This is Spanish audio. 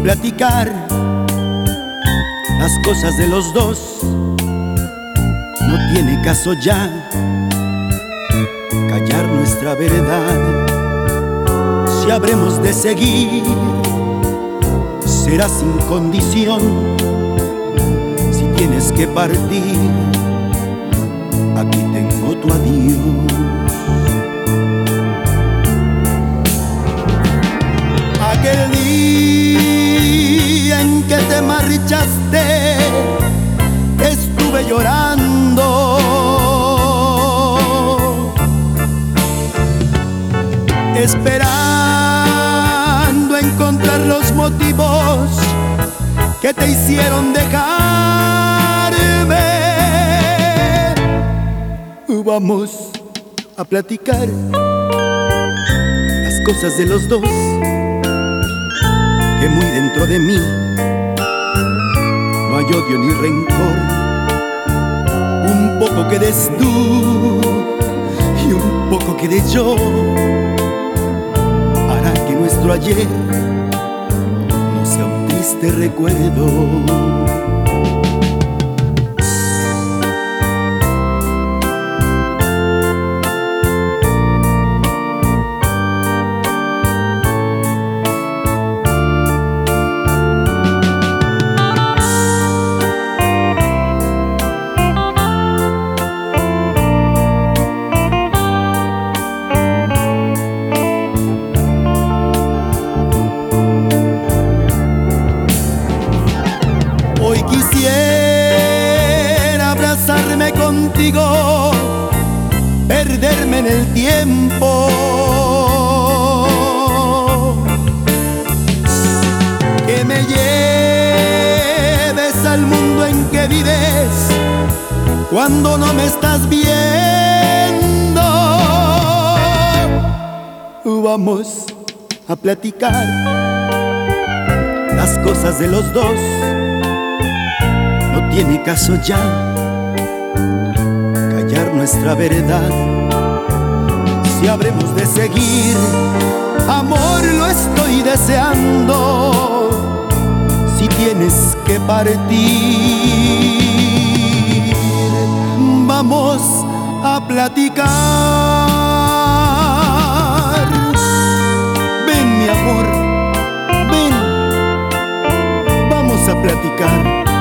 platicar las cosas de los dos. No tiene caso ya callar nuestra verdad. Si habremos de seguir, será sin condición. Si tienes que partir, aquí tengo tu adiós. Aquel día en que te marchaste, estuve llorando. Esperando encontrar los motivos que te hicieron dejarme. Vamos a platicar las cosas de los dos, que muy dentro de mí no hay odio ni rencor. Un poco quedes tú y un poco quedé yo. Hará que nuestro ayer no sea un triste recuerdo. Hoy quisiera abrazarme contigo, perderme en el tiempo, que me lleves al mundo en que vives cuando no me estás viendo. Vamos a platicar las cosas de los dos. No tiene caso ya callar nuestra verdad. Si habremos de seguir, amor, lo estoy deseando. Si tienes que partir, vamos a platicar. Ven, mi amor, ven, vamos a platicar.